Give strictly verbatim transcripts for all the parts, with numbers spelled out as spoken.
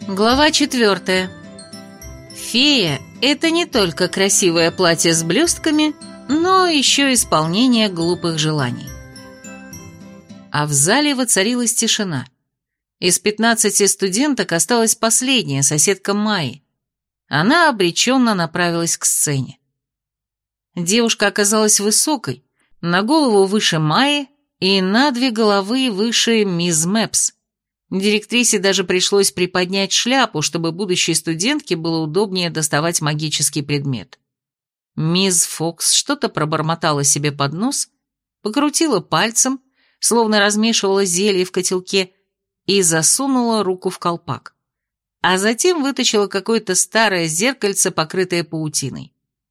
Глава четвертая. Фея – это не только красивое платье с блестками, но еще исполнение глупых желаний. А в зале воцарилась тишина. Из пятнадцати студенток осталась последняя, соседка Майи. Она обреченно направилась к сцене. Девушка оказалась высокой, на голову выше Майи и на две головы выше мисс Мэпс. Директрисе даже пришлось приподнять шляпу, чтобы будущей студентке было удобнее доставать магический предмет. Мисс Фокс что-то пробормотала себе под нос, покрутила пальцем, словно размешивала зелье в котелке, и засунула руку в колпак. А затем вытащила какое-то старое зеркальце, покрытое паутиной.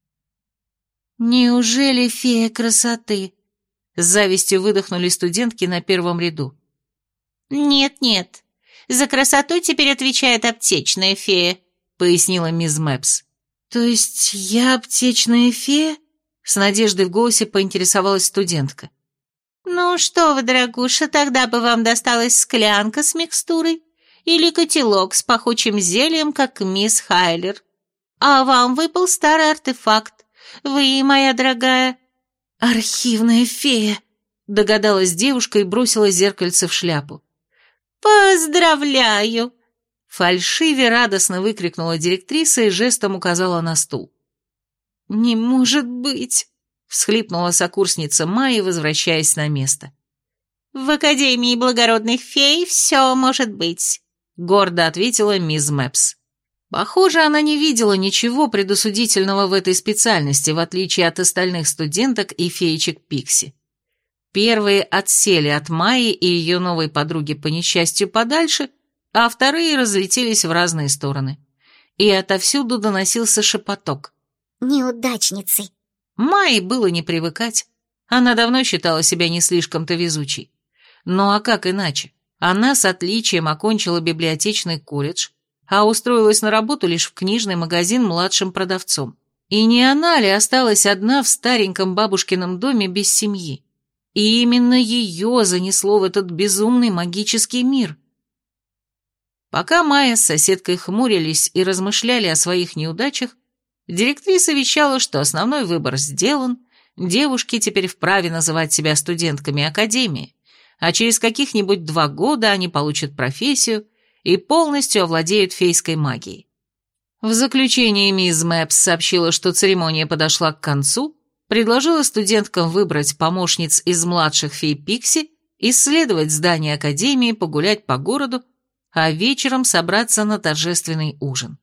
«Неужели фея красоты?» — с завистью выдохнули студентки на первом ряду. «Нет-нет, за красоту теперь отвечает аптечная фея», — пояснила мисс Мэпс. «То есть я аптечная фея?» — с надеждой в голосе поинтересовалась студентка. «Ну что вы, дорогуша, тогда бы вам досталась склянка с микстурой или котелок с пахучим зельем, как мисс Хайлер. А вам выпал старый артефакт. Вы, моя дорогая...» «Архивная фея», — догадалась девушка и бросила зеркальце в шляпу. «Поздравляю!» Фальшиве радостно выкрикнула директриса и жестом указала на стул. «Не может быть!» — всхлипнула сокурсница Майи, возвращаясь на место. «В Академии благородных фей все может быть», — гордо ответила мисс Мэпс. Похоже, она не видела ничего предосудительного в этой специальности, в отличие от остальных студенток и феечек Пикси. Первые отсели от Майи и ее новой подруги по несчастью подальше, а вторые разлетелись в разные стороны. И отовсюду доносился шепоток. «Неудачницы!» Майе было не привыкать. Она давно считала себя не слишком-то везучей. Ну а как иначе? Она с отличием окончила библиотечный колледж, а устроилась на работу лишь в книжный магазин младшим продавцом. И не она ли осталась одна в стареньком бабушкином доме без семьи? И именно ее занесло в этот безумный магический мир. Пока Майя с соседкой хмурились и размышляли о своих неудачах, директриса вещала, что основной выбор сделан, девушки теперь вправе называть себя студентками академии, а через каких-нибудь два года они получат профессию и полностью овладеют фейской магией. В заключение мисс Мэпс сообщила, что церемония подошла к концу, предложила студенткам выбрать помощниц из младших фей Пикси, исследовать здание академии, погулять по городу, а вечером собраться на торжественный ужин.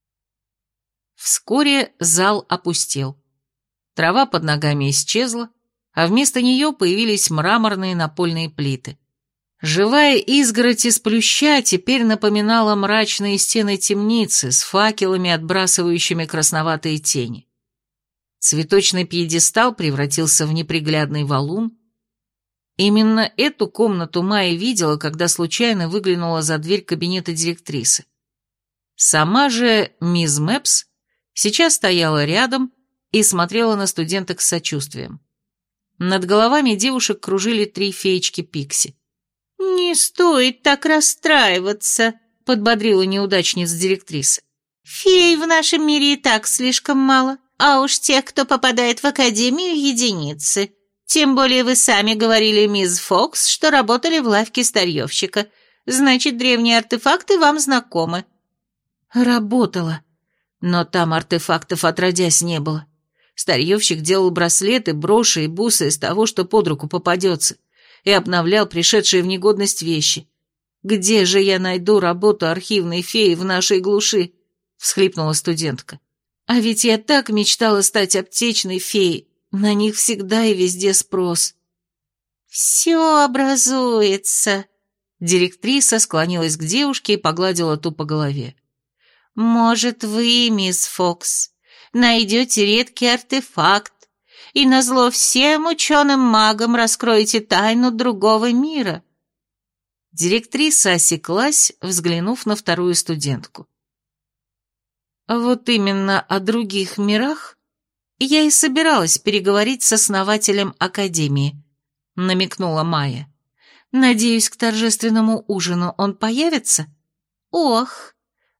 Вскоре зал опустел. Трава под ногами исчезла, а вместо нее появились мраморные напольные плиты. Живая изгородь из плюща теперь напоминала мрачные стены темницы с факелами, отбрасывающими красноватые тени. Цветочный пьедестал превратился в неприглядный валун. Именно эту комнату Майя видела, когда случайно выглянула за дверь кабинета директрисы. Сама же мисс Мэпс сейчас стояла рядом и смотрела на студенток с сочувствием. Над головами девушек кружили три феечки Пикси. «Не стоит так расстраиваться», — подбодрила неудачниц директриса. «Фей в нашем мире и так слишком мало, а уж тех, кто попадает в академию, единицы. Тем более вы сами говорили, мисс Фокс, что работали в лавке старьевщика. Значит, древние артефакты вам знакомы». Работала, но там артефактов отродясь не было. Старьевщик делал браслеты, броши и бусы из того, что под руку попадется, и обновлял пришедшие в негодность вещи. «Где же я найду работу архивной феи в нашей глуши?» — всхлипнула студентка. «А ведь я так мечтала стать аптечной феей. На них всегда и везде спрос». «Все образуется», — директриса склонилась к девушке и погладила ту по голове. «Может, вы, мисс Фокс, найдете редкий артефакт, и назло всем ученым-магам раскроете тайну другого мира». Директриса осеклась, взглянув на вторую студентку. «Вот именно о других мирах я и собиралась переговорить с основателем Академии», — намекнула Майя. «Надеюсь, к торжественному ужину он появится?» «Ох,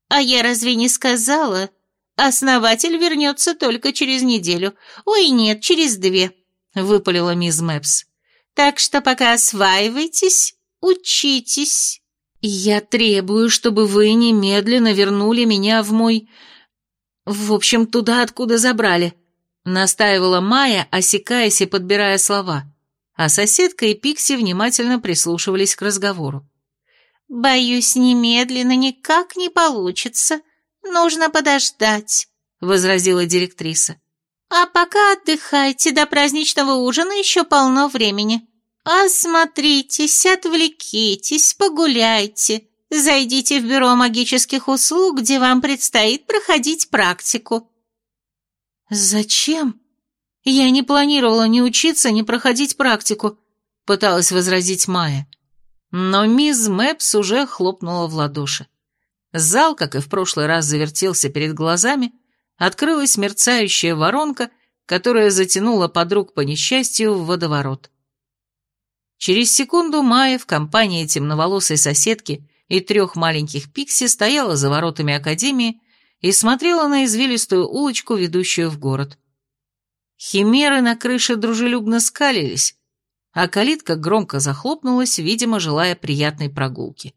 А я разве не сказала? Основатель вернется только через неделю. Ой, нет, через две, выпалила мисс Мэпс. Так что пока осваивайтесь, учитесь. Я требую, чтобы вы немедленно вернули меня в мой... В общем, туда, откуда забрали, настаивала Майя, осекаясь и подбирая слова, а соседка и Пикси внимательно прислушивались к разговору. «Боюсь, немедленно никак не получится. Нужно подождать», — возразила директриса. «А пока отдыхайте, до праздничного ужина еще полно времени. Осмотритесь, отвлекитесь, погуляйте. Зайдите в бюро магических услуг, где вам предстоит проходить практику». «Зачем? Я не планировала ни учиться, ни проходить практику», — пыталась возразить Майя. Но мисс Мэпс уже хлопнула в ладоши. Зал, как и в прошлый раз, завертелся перед глазами, открылась мерцающая воронка, которая затянула подруг по несчастью в водоворот. Через секунду Майя в компании темноволосой соседки и трех маленьких Пикси стояла за воротами академии и смотрела на извилистую улочку, ведущую в город. Химеры на крыше дружелюбно скалились, а калитка громко захлопнулась, видимо, желая приятной прогулки.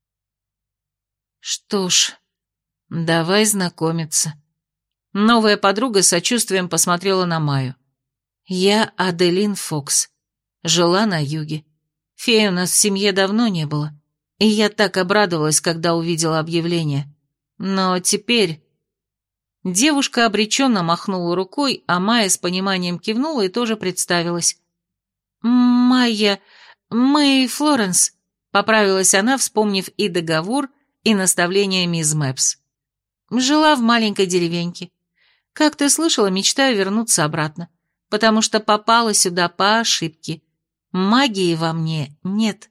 «Что ж, давай знакомиться». Новая подруга с сочувствием посмотрела на Майю. «Я Аделин Фокс. Жила на юге. Феи у нас в семье давно не было, и я так обрадовалась, когда увидела объявление. Но теперь...» Девушка обреченно махнула рукой, а Майя с пониманием кивнула и тоже представилась. «Майя, Мэй Флоренс», — поправилась она, вспомнив и договор, и наставление мисс Мэпс. «Жила в маленькой деревеньке. Как ты слышала, мечтаю вернуться обратно, потому что попала сюда по ошибке. Магии во мне нет».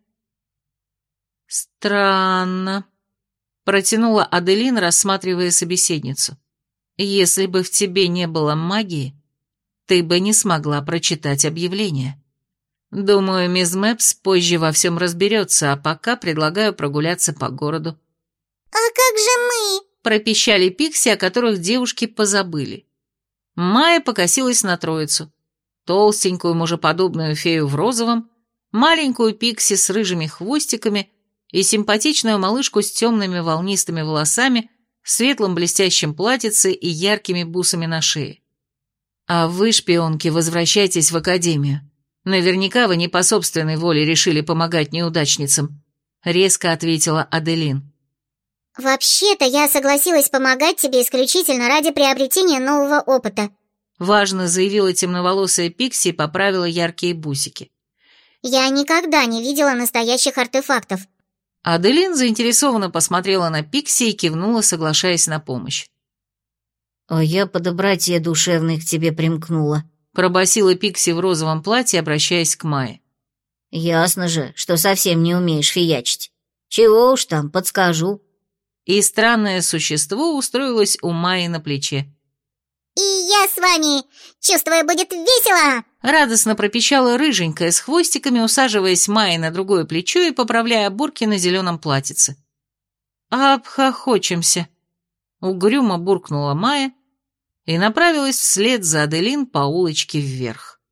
«Странно», — протянула Аделин, рассматривая собеседницу. «Если бы в тебе не было магии, ты бы не смогла прочитать объявление. Думаю, мисс Мэпс позже во всем разберется, а пока предлагаю прогуляться по городу». «А как же мы?» — пропищали Пикси, о которых девушки позабыли. Майя покосилась на троицу. Толстенькую мужеподобную фею в розовом, маленькую Пикси с рыжими хвостиками и симпатичную малышку с темными волнистыми волосами, светлым блестящим платьице и яркими бусами на шее. «А вы, шпионки, возвращайтесь в академию. Наверняка вы не по собственной воле решили помогать неудачницам», — резко ответила Аделин. «Вообще-то я согласилась помогать тебе исключительно ради приобретения нового опыта», — важно заявила темноволосая Пикси и поправила яркие бусики. «Я никогда не видела настоящих артефактов». Аделин заинтересованно посмотрела на Пикси и кивнула, соглашаясь на помощь. «А я по доброте душевной к тебе примкнула», — пробасила Пикси в розовом платье, обращаясь к Майе. «Ясно же, что совсем не умеешь фиячить. Чего уж там, подскажу». И странное существо устроилось у Майи на плече. «И я с вами! Чувствую, будет весело!» Радостно пропищала рыженькая с хвостиками, усаживаясь Майе на другое плечо и поправляя оборки на зеленом платьице. «Обхохочемся!» Угрюмо буркнула Майя и направилась вслед за Аделин по улочке вверх.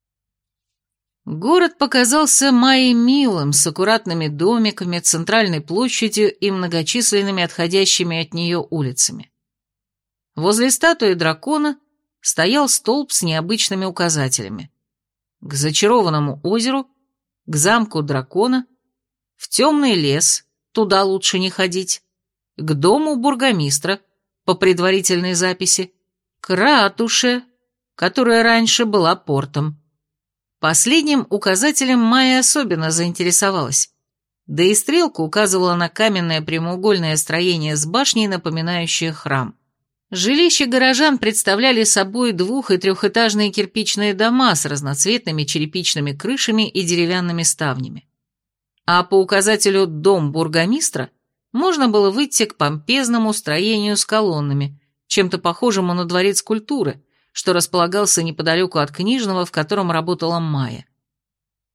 Город показался Майе милым, с аккуратными домиками, центральной площадью и многочисленными отходящими от нее улицами. Возле статуи дракона стоял столб с необычными указателями. К зачарованному озеру, к замку дракона, в темный лес, туда лучше не ходить, к дому бургомистра, по предварительной записи, к ратуше, которая раньше была портом. Последним указателем Майя особенно заинтересовалась, да и стрелка указывала на каменное прямоугольное строение с башней, напоминающее храм. Жилища горожан представляли собой двух- и трехэтажные кирпичные дома с разноцветными черепичными крышами и деревянными ставнями. А по указателю «Дом бургомистра» можно было выйти к помпезному строению с колоннами, чем-то похожему на дворец культуры, что располагался неподалеку от книжного, в котором работала Майя.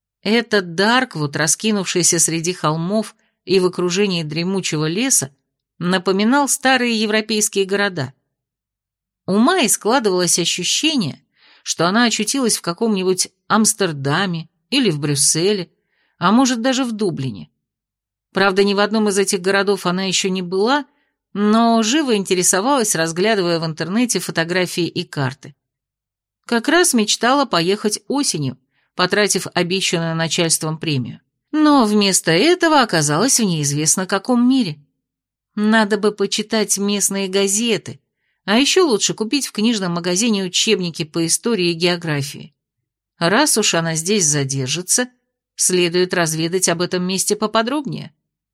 Этот Дарквуд, раскинувшийся среди холмов и в окружении дремучего леса, напоминал старые европейские города. У Майи складывалось ощущение, что она очутилась в каком-нибудь Амстердаме или в Брюсселе, а может даже в Дублине. Правда, ни в одном из этих городов она еще не была, но живо интересовалась, разглядывая в интернете фотографии и карты. Как раз мечтала поехать осенью, потратив обещанную начальством премию. Но вместо этого оказалась в неизвестно каком мире. Надо бы почитать местные газеты, а еще лучше купить в книжном магазине учебники по истории и географии. Раз уж она здесь задержится, следует разведать об этом месте поподробнее.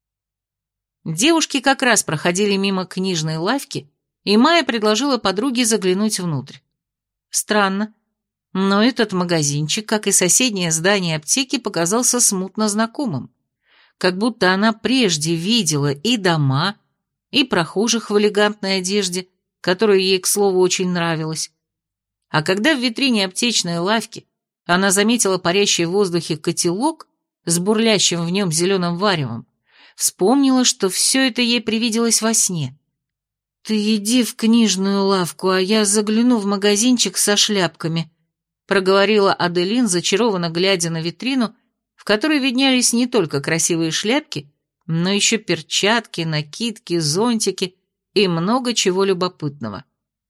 Девушки как раз проходили мимо книжной лавки, и Майя предложила подруге заглянуть внутрь. Странно, но этот магазинчик, как и соседнее здание аптеки, показался смутно знакомым, как будто она прежде видела и дома, и прохожих в элегантной одежде, которая ей, к слову, очень нравилась. А когда в витрине аптечной лавки она заметила парящий в воздухе котелок с бурлящим в нем зеленым варевом, вспомнила, что все это ей привиделось во сне. «Ты иди в книжную лавку, а я загляну в магазинчик со шляпками», проговорила Аделин, зачарованно глядя на витрину, в которой виднялись не только красивые шляпки, но еще перчатки, накидки, зонтики и много чего любопытного.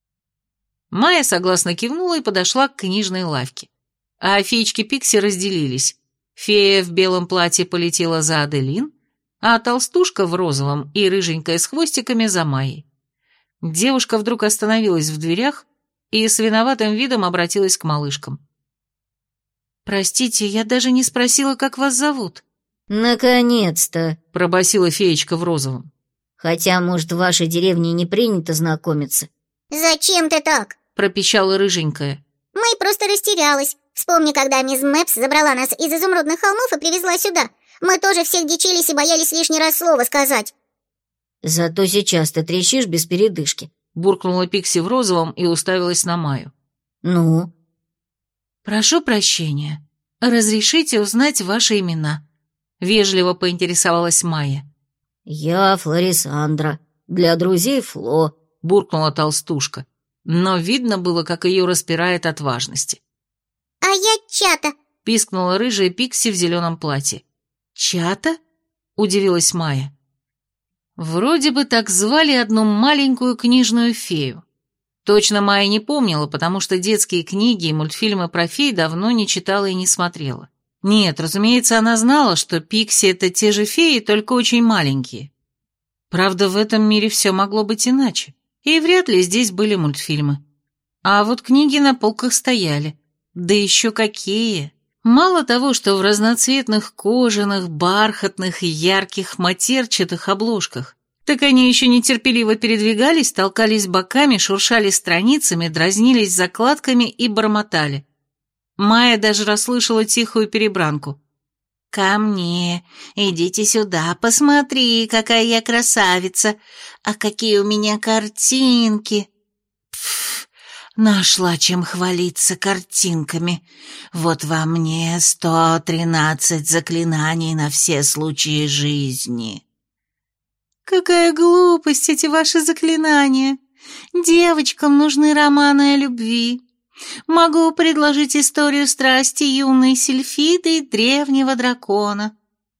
Майя согласно кивнула и подошла к книжной лавке. А феечки Пикси разделились. Фея в белом платье полетела за Аделин, а толстушка в розовом и рыженькая с хвостиками за Майей. Девушка вдруг остановилась в дверях и с виноватым видом обратилась к малышкам. «Простите, я даже не спросила, как вас зовут». «Наконец-то!» — пробасила феечка в розовом. «Хотя, может, в вашей деревне не принято знакомиться». «Зачем ты так?» — пропищала рыженькая. «Мэй просто растерялась. Вспомни, когда мисс Мэпс забрала нас из изумрудных холмов и привезла сюда. Мы тоже всех дичились и боялись лишний раз слово сказать». «Зато сейчас ты трещишь без передышки», — буркнула Пикси в розовом и уставилась на Майю. «Ну?» «Прошу прощения. Разрешите узнать ваши имена?» — вежливо поинтересовалась Майя. «Я Флорисандра. Для друзей Фло», — буркнула толстушка, но видно было, как ее распирает от важности. «А я Чата», — пискнула рыжая Пикси в зеленом платье. «Чата?» — удивилась Майя. Вроде бы так звали одну маленькую книжную фею. Точно Майя не помнила, потому что детские книги и мультфильмы про фей давно не читала и не смотрела. Нет, разумеется, она знала, что Пикси — это те же феи, только очень маленькие. Правда, в этом мире все могло быть иначе, и вряд ли здесь были мультфильмы. А вот книги на полках стояли. Да еще какие! Мало того, что в разноцветных кожаных, бархатных и ярких матерчатых обложках, так они еще нетерпеливо передвигались, толкались боками, шуршали страницами, дразнились закладками и бормотали. Майя даже расслышала тихую перебранку. «Ко мне, идите сюда, посмотри, какая я красавица, а какие у меня картинки!» «Пф, нашла чем хвалиться картинками. Вот во мне сто тринадцать заклинаний на все случаи жизни». «Какая глупость эти ваши заклинания! Девочкам нужны романы о любви. Могу предложить историю страсти юной Сильфиды и древнего дракона».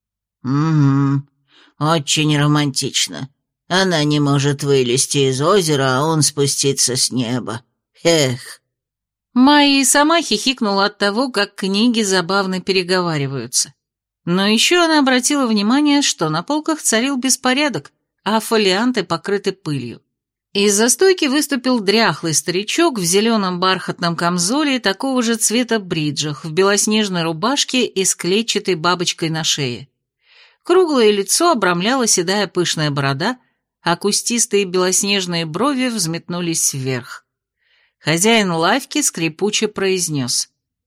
«Угу, очень романтично. Она не может вылезти из озера, а он спуститься с неба. Эх». Майя и сама хихикнула от того, как книги забавно переговариваются. Но еще она обратила внимание, что на полках царил беспорядок, а фолианты покрыты пылью. Из-за стойки выступил дряхлый старичок в зеленом бархатном камзоле и такого же цвета бриджах, в белоснежной рубашке и с клетчатой бабочкой на шее. Круглое лицо обрамляла седая пышная борода, а кустистые белоснежные брови взметнулись вверх. Хозяин лавки скрипуче произнес: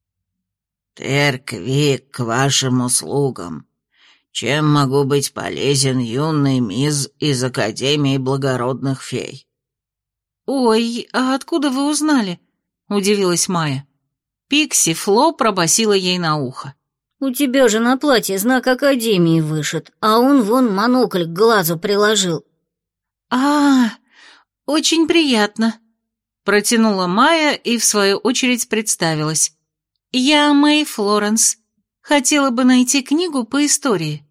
«Теркви к вашим услугам. Чем могу быть полезен, юный мисс из Академии благородных фей?» «Ой, а откуда вы узнали?» — удивилась Майя. Пикси Фло пробасила ей на ухо. «У тебя же на платье знак Академии вышит, а он вон монокль к глазу приложил». «А, очень приятно», — протянула Майя и, в свою очередь, представилась. «Я Мэй Флоренс. Хотела бы найти книгу по истории».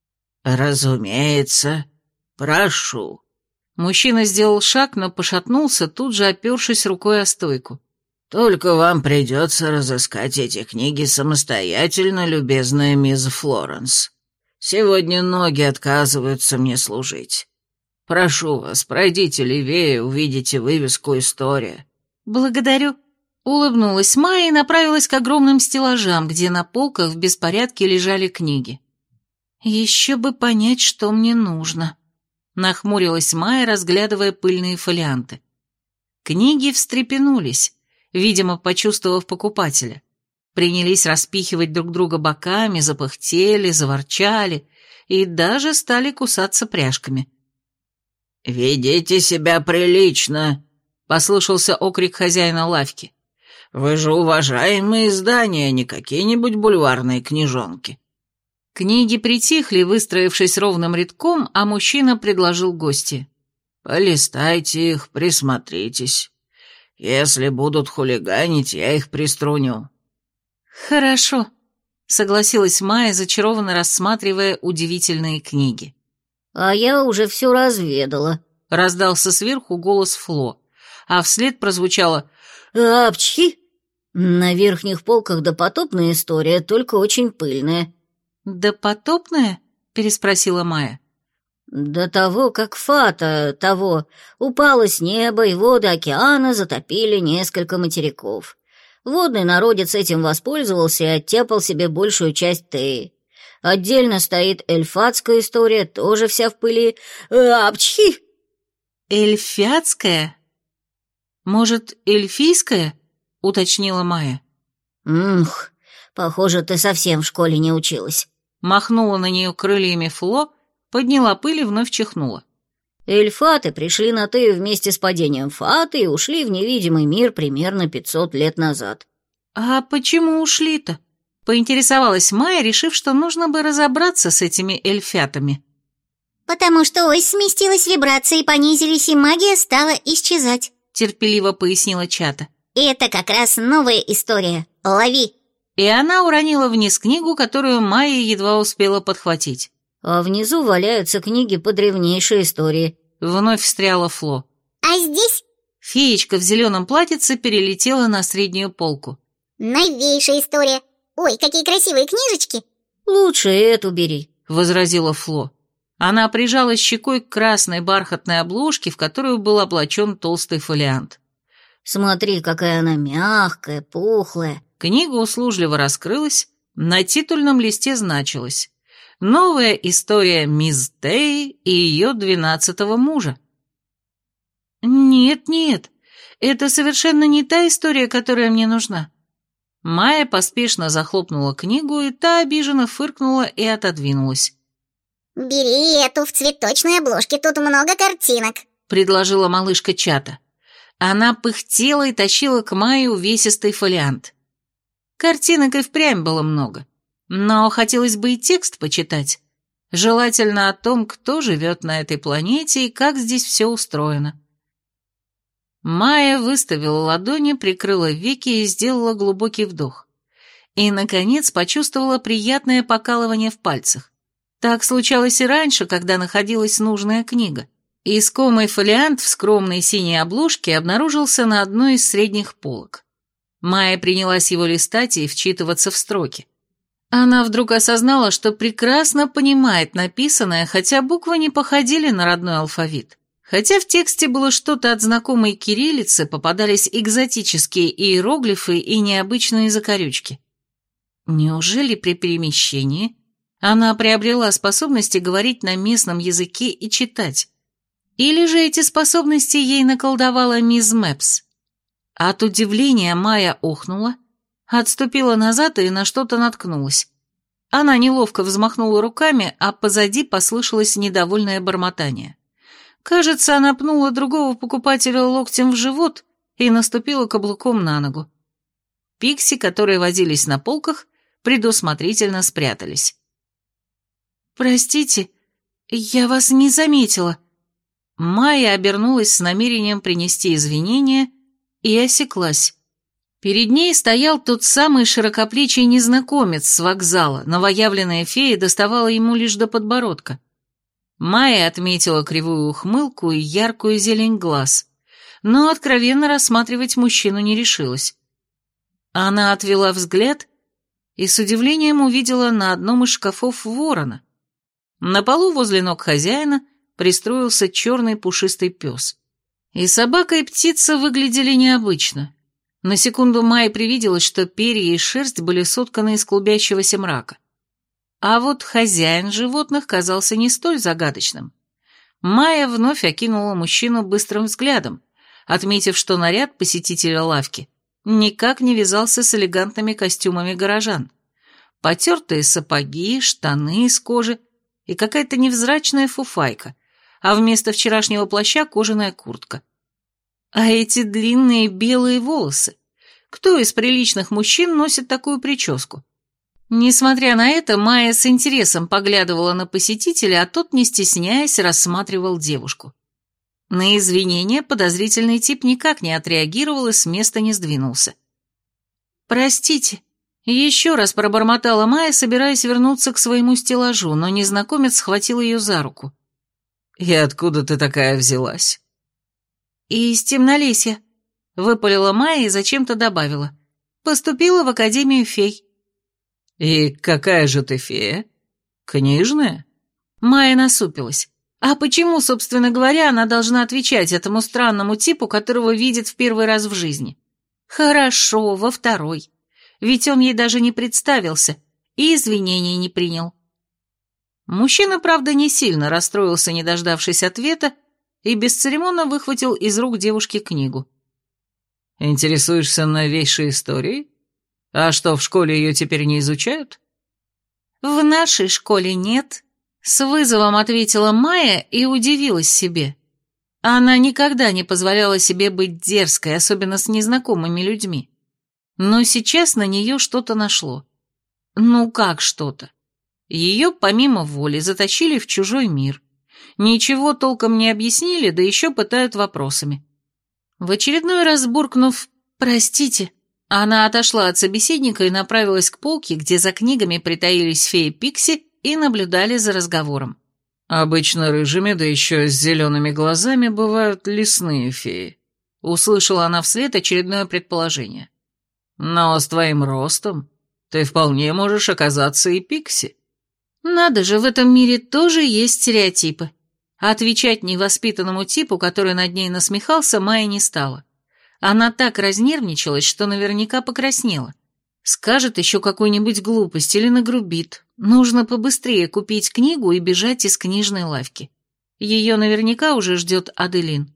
«Разумеется. Прошу». Мужчина сделал шаг, но пошатнулся, тут же опершись рукой о стойку. «Только вам придется разыскать эти книги самостоятельно, любезная мисс Флоренс. Сегодня ноги отказываются мне служить. Прошу вас, пройдите левее, увидите вывеску «История». «Благодарю». Улыбнулась Майя и направилась к огромным стеллажам, где на полках в беспорядке лежали книги. «Еще бы понять, что мне нужно», — нахмурилась Майя, разглядывая пыльные фолианты. Книги встрепенулись, видимо, почувствовав покупателя. Принялись распихивать друг друга боками, запыхтели, заворчали и даже стали кусаться пряжками. «Ведите себя прилично», — послышался окрик хозяина лавки. «Вы же уважаемые издания, не какие-нибудь бульварные книжонки». Книги притихли, выстроившись ровным рядком, а мужчина предложил гости. «Полистайте их, присмотритесь. Если будут хулиганить, я их приструню». «Хорошо», — согласилась Майя, зачарованно рассматривая удивительные книги. «А я уже все разведала», — раздался сверху голос Фло, а вслед прозвучало «Апчхи! На верхних полках допотопная история, только очень пыльная». «Допотопная?» — переспросила Майя. «До того, как Фата того упала с неба, и воды океана затопили несколько материков. Водный народец этим воспользовался и оттяпал себе большую часть Теи. Отдельно стоит эльфатская история, тоже вся в пыли. Апчхи!» «Эльфятская? Может, эльфийская?» — уточнила Майя. «Мх, похоже, ты совсем в школе не училась». Махнула на нее крыльями Фло, подняла пыль и вновь чихнула. Эльфаты пришли на Тею вместе с падением Фаты и ушли в невидимый мир примерно пятьсот лет назад. «А почему ушли-то?» — поинтересовалась Майя, решив, что нужно бы разобраться с этими эльфятами. «Потому что ось сместилась, вибрации понизились, и магия стала исчезать», — терпеливо пояснила Чата. «И это как раз новая история. Лови». И она уронила вниз книгу, которую Майя едва успела подхватить. «А внизу валяются книги по древнейшей истории», — вновь встряла Фло. «А здесь Феечка в зеленом платьице перелетела на среднюю полку. новейшая история. Ой, какие красивые книжечки!» «Лучше эту бери», — возразила Фло. Она прижала щекой к красной бархатной обложке, в которую был облачен толстый фолиант. «Смотри, какая она мягкая, пухлая». Книга услужливо раскрылась, на титульном листе значилось: «Новая история мисс Теи и ее двенадцатого мужа». «Нет-нет, это совершенно не та история, которая мне нужна». Майя поспешно захлопнула книгу, и та обиженно фыркнула и отодвинулась. «Бери эту в цветочной обложке, тут много картинок», — предложила малышка Чата. Она пыхтела и тащила к Майе увесистый фолиант. Картинок и впрямь было много, но хотелось бы и текст почитать, желательно о том, кто живет на этой планете и как здесь все устроено. Майя выставила ладони, прикрыла веки и сделала глубокий вдох. И, наконец, почувствовала приятное покалывание в пальцах. Так случалось и раньше, когда находилась нужная книга. Искомый фолиант в скромной синей обложке обнаружился на одной из средних полок. Майя принялась его листать и вчитываться в строки. Она вдруг осознала, что прекрасно понимает написанное, хотя буквы не походили на родной алфавит. Хотя в тексте было что-то от знакомой кириллицы, попадались экзотические иероглифы и необычные закорючки. Неужели при перемещении она приобрела способности говорить на местном языке и читать? Или же эти способности ей наколдовала мисс Мэпс? От удивления Майя охнула, отступила назад и на что-то наткнулась. Она неловко взмахнула руками, а позади послышалось недовольное бормотание. Кажется, она пнула другого покупателя локтем в живот и наступила каблуком на ногу. Пикси, которые возились на полках, предусмотрительно спрятались. «Простите, я вас не заметила», Майя обернулась с намерением принести извинения и осеклась. Перед ней стоял тот самый широкоплечий незнакомец с вокзала, новоявленная фея доставала ему лишь до подбородка. Майя отметила кривую ухмылку и яркую зелень глаз, но откровенно рассматривать мужчину не решилась. Она отвела взгляд и с удивлением увидела на одном из шкафов ворона. На полу возле ног хозяина пристроился черный пушистый пес. И собака, и птица выглядели необычно. На секунду Майе привиделось, что перья и шерсть были сотканы из клубящегося мрака. А вот хозяин животных казался не столь загадочным. Майя вновь окинула мужчину быстрым взглядом, отметив, что наряд посетителя лавки никак не вязался с элегантными костюмами горожан. Потертые сапоги, штаны из кожи и какая-то невзрачная фуфайка, а вместо вчерашнего плаща кожаная куртка. А эти длинные белые волосы? Кто из приличных мужчин носит такую прическу? Несмотря на это, Майя с интересом поглядывала на посетителя, а тот, не стесняясь, рассматривал девушку. На извинения подозрительный тип никак не отреагировал и с места не сдвинулся. «Простите», — еще раз пробормотала Майя, собираясь вернуться к своему стеллажу, но незнакомец схватил ее за руку. «И откуда ты такая взялась?» «Из Темнолесья», — выпалила Майя и зачем-то добавила. «Поступила в Академию фей». «И какая же ты фея? Книжная?» Майя насупилась. А почему, собственно говоря, она должна отвечать этому странному типу, которого видит в первый раз в жизни? Хорошо, во второй. Ведь он ей даже не представился и извинений не принял. Мужчина, правда, не сильно расстроился, не дождавшись ответа, и бесцеремонно выхватил из рук девушки книгу. «Интересуешься новейшей историей? А что, в школе ее теперь не изучают?» «В нашей школе нет», — с вызовом ответила Майя и удивилась себе. Она никогда не позволяла себе быть дерзкой, особенно с незнакомыми людьми. Но сейчас на нее что-то нашло. Ну как что-то? Ее, помимо воли, затащили в чужой мир. Ничего толком не объяснили, да еще пытают вопросами. В очередной раз буркнув «простите», она отошла от собеседника и направилась к полке, где за книгами притаились феи Пикси и наблюдали за разговором. «Обычно рыжими, да еще с зелеными глазами, бывают лесные феи», — услышала она вслед очередное предположение. «Но с твоим ростом ты вполне можешь оказаться и Пикси». Надо же, в этом мире тоже есть стереотипы. А отвечать невоспитанному типу, который над ней насмехался, Майя не стала. Она так разнервничалась, что наверняка покраснела. Скажет еще какую-нибудь глупость или нагрубит. Нужно побыстрее купить книгу и бежать из книжной лавки. Ее наверняка уже ждет Аделин.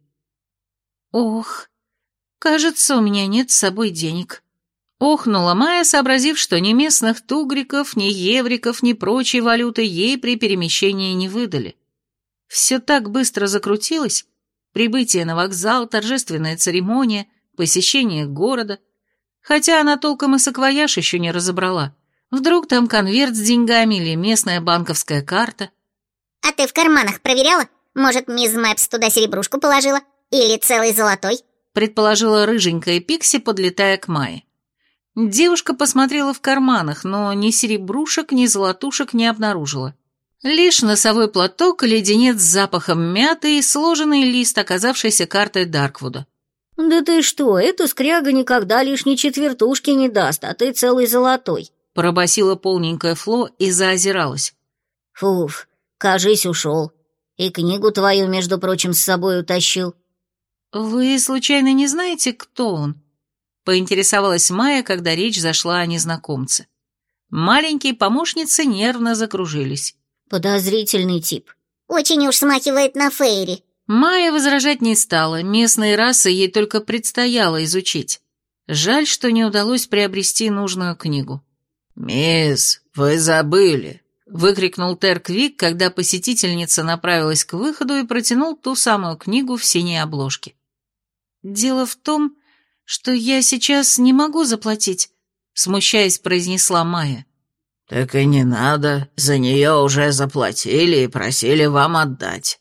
Ох, кажется, у меня нет с собой денег. Охнула Майя, сообразив, что ни местных тугриков, ни евриков, ни прочей валюты ей при перемещении не выдали. Все так быстро закрутилось. Прибытие на вокзал, торжественная церемония, посещение города. Хотя она толком и саквояж еще не разобрала. Вдруг там конверт с деньгами или местная банковская карта. А ты в карманах проверяла? Может, мисс Мэпс туда серебрушку положила? Или целый золотой? Предположила рыженькая Пикси, подлетая к Майе. Девушка посмотрела в карманах, но ни серебрушек, ни золотушек не обнаружила. Лишь носовой платок, леденец с запахом мяты и сложенный лист, оказавшийся картой Дарквуда. «Да ты что, эта скряга никогда лишней четвертушки не даст, а ты целый золотой», — пробасила полненькая Фло и заозиралась. «Фуф, кажись, ушел. И книгу твою, между прочим, с собой утащил». «Вы, случайно, не знаете, кто он?» — поинтересовалась Майя, когда речь зашла о незнакомце. Маленькие помощницы нервно закружились. «Подозрительный тип». Очень уж смахивает на Фейри. Майя возражать не стала, местные расы ей только предстояло изучить. Жаль, что не удалось приобрести нужную книгу. «Мисс, вы забыли!» — выкрикнул Терквик, когда посетительница направилась к выходу и протянул ту самую книгу в синей обложке. «Дело в том, что я сейчас не могу заплатить», — смущаясь, произнесла Майя. «Так и не надо, за нее уже заплатили и просили вам отдать.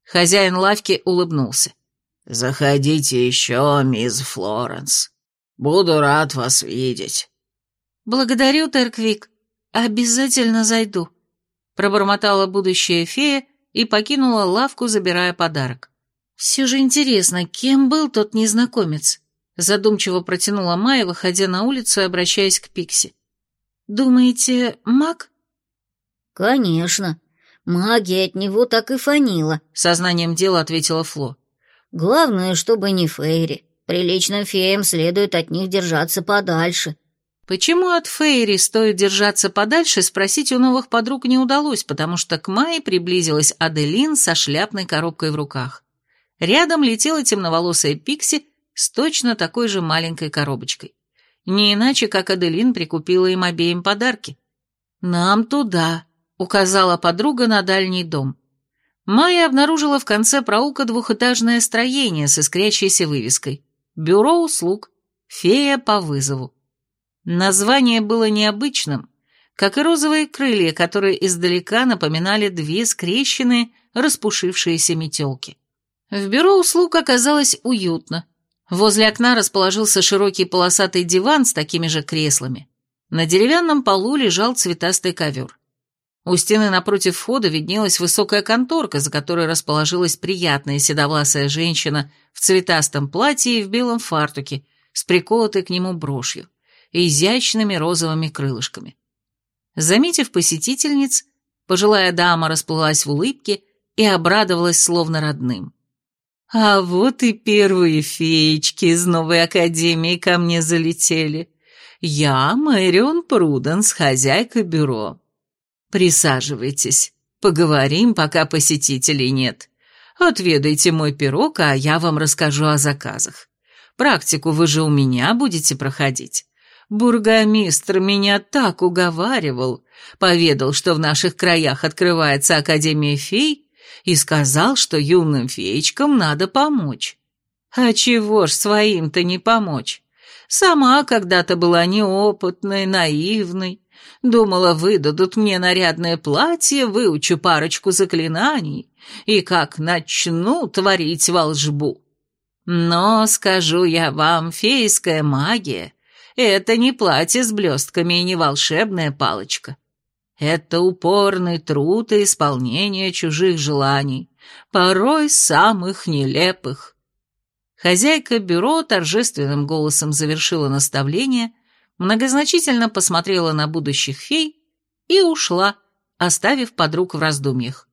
Хозяин лавки улыбнулся. «Заходите еще, мисс Флоренс. Буду рад вас видеть». «Благодарю, Терквик. Обязательно зайду», — пробормотала будущая фея и покинула лавку, забирая подарок. «Все же интересно, кем был тот незнакомец?» — задумчиво протянула Майя, выходя на улицу и обращаясь к Пикси. «Думаете, маг?» «Конечно. Магия от него так и фанила», — сознанием дела ответила Фло. «Главное, чтобы не фейри. Приличным феям следует от них держаться подальше». Почему от фейри стоит держаться подальше, спросить у новых подруг не удалось, потому что к Майе приблизилась Аделин со шляпной коробкой в руках. Рядом летела темноволосая Пикси с точно такой же маленькой коробочкой. Не иначе, как Аделин прикупила им обеим подарки. «Нам туда», — указала подруга на дальний дом. Майя обнаружила в конце проулка двухэтажное строение с искрящейся вывеской «Бюро услуг. Фея по вызову». Название было необычным, как и розовые крылья, которые издалека напоминали две скрещенные, распушившиеся метелки. В бюро услуг оказалось уютно. Возле окна расположился широкий полосатый диван с такими же креслами. На деревянном полу лежал цветастый ковер. У стены напротив входа виднелась высокая конторка, за которой расположилась приятная седовласая женщина в цветастом платье и в белом фартуке с приколотой к нему брошью и изящными розовыми крылышками. Заметив посетительниц, пожилая дама расплылась в улыбке и обрадовалась словно родным. «А вот и первые феечки из новой академии ко мне залетели. Я Мэрион Пруденс, хозяйка бюро. Присаживайтесь, поговорим, пока посетителей нет. Отведайте мой пирог, а я вам расскажу о заказах. Практику вы же у меня будете проходить. Бургомистр меня так уговаривал, поведал, что в наших краях открывается Академия фей, и сказал, что юным феечкам надо помочь. А чего ж своим-то не помочь? Сама когда-то была неопытной, наивной. Думала, выдадут мне нарядное платье, выучу парочку заклинаний, и как начну творить волшбу. Но, скажу я вам, фейская магия — это не платье с блестками и не волшебная палочка. Это упорный труд и исполнение чужих желаний, порой самых нелепых. Хозяйка бюро торжественным голосом завершила наставление, многозначительно посмотрела на будущих фей и ушла, оставив подруг в раздумьях.